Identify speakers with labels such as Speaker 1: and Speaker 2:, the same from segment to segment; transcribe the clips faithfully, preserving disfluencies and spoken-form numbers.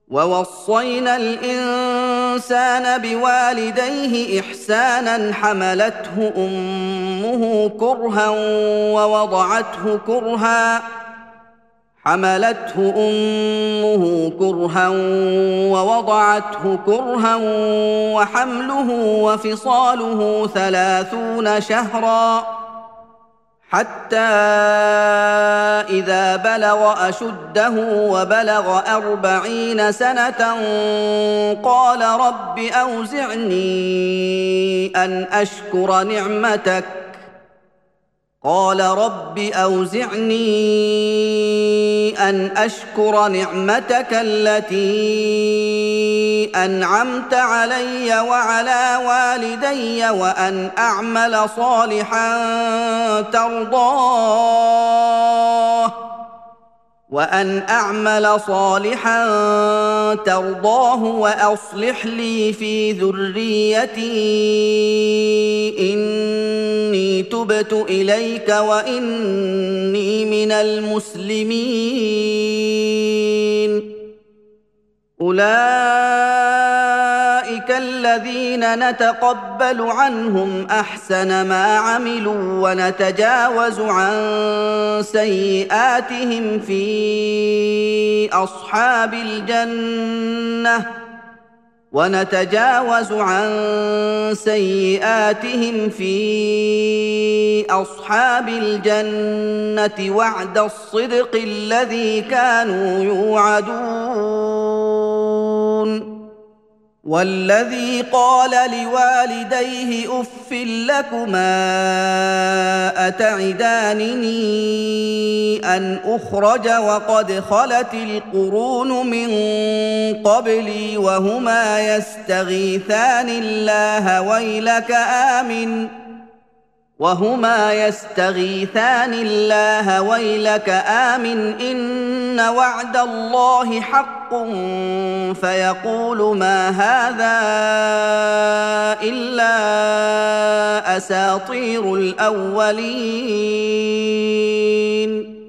Speaker 1: ووصينا الإنسان بوالديه إحسانا حملته أمه كرها ووضعته كرها حملته أمه كرها ووضعته كرها وحمله وفصاله ثلاثون شهرا حتى إذا بلغ أشده وبلغ أربعين سنة قال رب أوزعني أن أشكر نعمتك قال رب أوزعني أن أشكر نعمتك التي أنعمت علي وعلى والدي وأن أعمل صالحا ترضاه وأن أعمل صالحا ترضاه وأصلح لي في ذريتي إني تبت إليك وإني من المسلمين أولئك الذين نتقبل عنهم أحسن ما عملوا ونتجاوز عن سيئاتهم في أصحاب الجنة ونتجاوز عن سيئاتهم في أصحاب الجنة وعد الصدق الذي كانوا يوعدون والذي قال لوالديه أف لكما أتعدانني أن أخرج وقد خلت القرون من قبلي وهما يستغيثان الله ويلك آمن وهما يستغيثان الله ويلك آمن إن وعد الله حق فيقول ما هذا إلا أساطير الأولين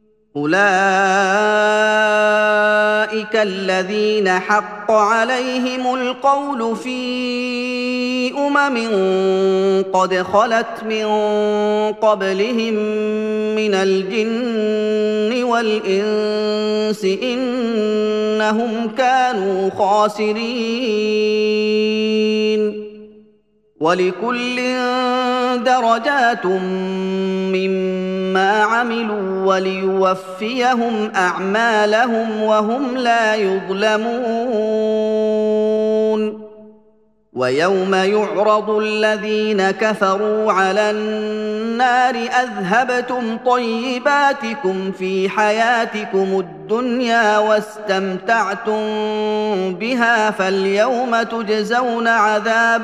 Speaker 1: أولئك الذين حق عليهم القول في أمم قد خلت من قبلهم من الجن والإنس إنهم كانوا خاسرين ولكل درجات مما عملوا وليوفيهم أعمالهم وهم لا يظلمون ويوم يعرض الذين كفروا على النار أذهبتم طيباتكم في حياتكم الدنيا واستمتعتم بها فاليوم تجزون عذاب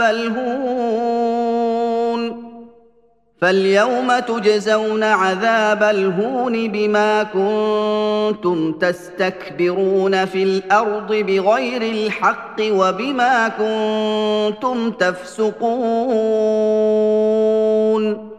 Speaker 1: الهون فاليوم تجزون عذاب الهون بما كنتم تستكبرون في الأرض بغير الحق وبما كنتم تفسقون